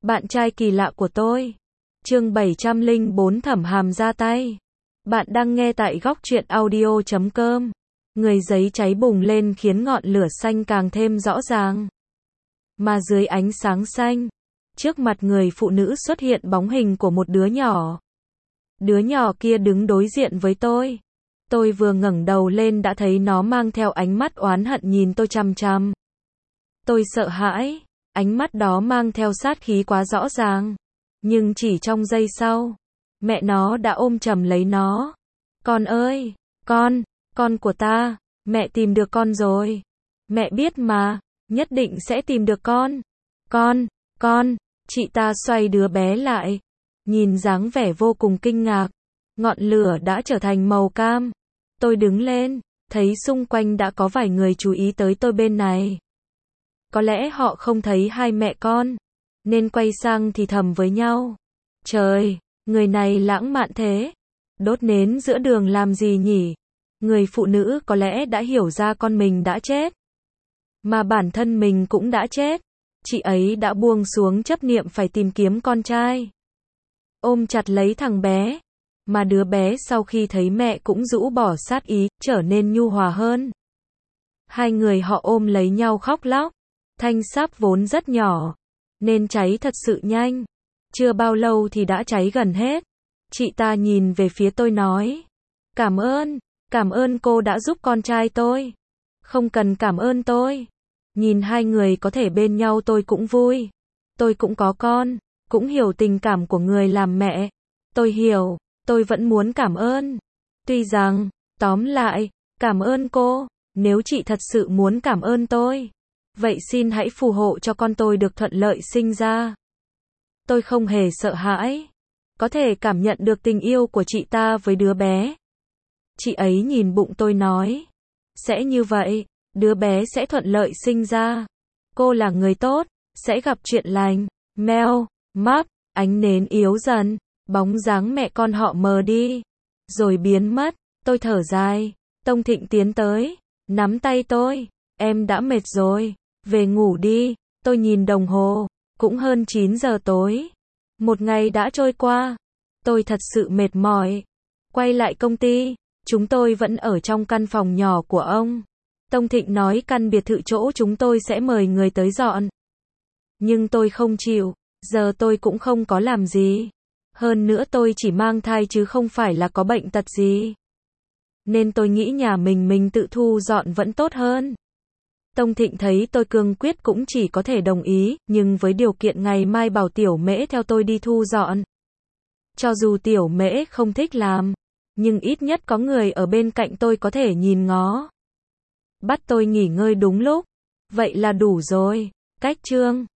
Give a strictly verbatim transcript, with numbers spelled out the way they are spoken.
Bạn trai kỳ lạ của tôi. Chương bảy trăm lẻ bốn Thẩm Hàm ra tay. Bạn đang nghe tại góc truyện audio chấm com. Người giấy cháy bùng lên khiến ngọn lửa xanh càng thêm rõ ràng. Mà dưới ánh sáng xanh, trước mặt người phụ nữ xuất hiện bóng hình của một đứa nhỏ. Đứa nhỏ kia đứng đối diện với tôi. Tôi vừa ngẩng đầu lên đã thấy nó mang theo ánh mắt oán hận nhìn tôi chằm chằm. Tôi sợ hãi, ánh mắt đó mang theo sát khí quá rõ ràng. Nhưng chỉ trong giây sau, mẹ nó đã ôm chầm lấy nó. Con ơi, con, con của ta, mẹ tìm được con rồi. Mẹ biết mà, nhất định sẽ tìm được con. Con, con, chị ta xoay đứa bé lại. Nhìn dáng vẻ vô cùng kinh ngạc, ngọn lửa đã trở thành màu cam. Tôi đứng lên, thấy xung quanh đã có vài người chú ý tới tôi bên này. Có lẽ họ không thấy hai mẹ con, nên quay sang thì thầm với nhau. Trời, người này lãng mạn thế. Đốt nến giữa đường làm gì nhỉ? Người phụ nữ có lẽ đã hiểu ra con mình đã chết. Mà bản thân mình cũng đã chết. Chị ấy đã buông xuống chấp niệm phải tìm kiếm con trai. Ôm chặt lấy thằng bé. Mà đứa bé sau khi thấy mẹ cũng rũ bỏ sát ý, trở nên nhu hòa hơn. Hai người họ ôm lấy nhau khóc lóc. Thanh sáp vốn rất nhỏ, nên cháy thật sự nhanh. Chưa bao lâu thì đã cháy gần hết. Chị ta nhìn về phía tôi nói. Cảm ơn, cảm ơn cô đã giúp con trai tôi. Không cần cảm ơn tôi. Nhìn hai người có thể bên nhau tôi cũng vui. Tôi cũng có con, cũng hiểu tình cảm của người làm mẹ. Tôi hiểu, tôi vẫn muốn cảm ơn. Tuy rằng, tóm lại, cảm ơn cô. Nếu chị thật sự muốn cảm ơn tôi, vậy xin hãy phù hộ cho con tôi được thuận lợi sinh ra. Tôi không hề sợ hãi. Có thể cảm nhận được tình yêu của chị ta với đứa bé. Chị ấy nhìn bụng tôi nói. Sẽ như vậy, đứa bé sẽ thuận lợi sinh ra. Cô là người tốt, sẽ gặp chuyện lành. Meo, mắp, ánh nến yếu dần, bóng dáng mẹ con họ mờ đi. Rồi biến mất, tôi thở dài. Tông Thịnh tiến tới, nắm tay tôi. Em đã mệt rồi, về ngủ đi. Tôi nhìn đồng hồ, cũng hơn chín giờ tối. Một ngày đã trôi qua. Tôi thật sự mệt mỏi. Quay lại công ty, chúng tôi vẫn ở trong căn phòng nhỏ của ông. Tông Thịnh nói căn biệt thự chỗ chúng tôi sẽ mời người tới dọn. Nhưng tôi không chịu, giờ tôi cũng không có làm gì. Hơn nữa tôi chỉ mang thai chứ không phải là có bệnh tật gì. Nên tôi nghĩ nhà mình mình tự thu dọn vẫn tốt hơn. Tông Thịnh thấy tôi cương quyết cũng chỉ có thể đồng ý, nhưng với điều kiện ngày mai bảo Tiểu Mễ theo tôi đi thu dọn. Cho dù Tiểu Mễ không thích làm, nhưng ít nhất có người ở bên cạnh tôi có thể nhìn ngó. Bắt tôi nghỉ ngơi đúng lúc. Vậy là đủ rồi. Cách chương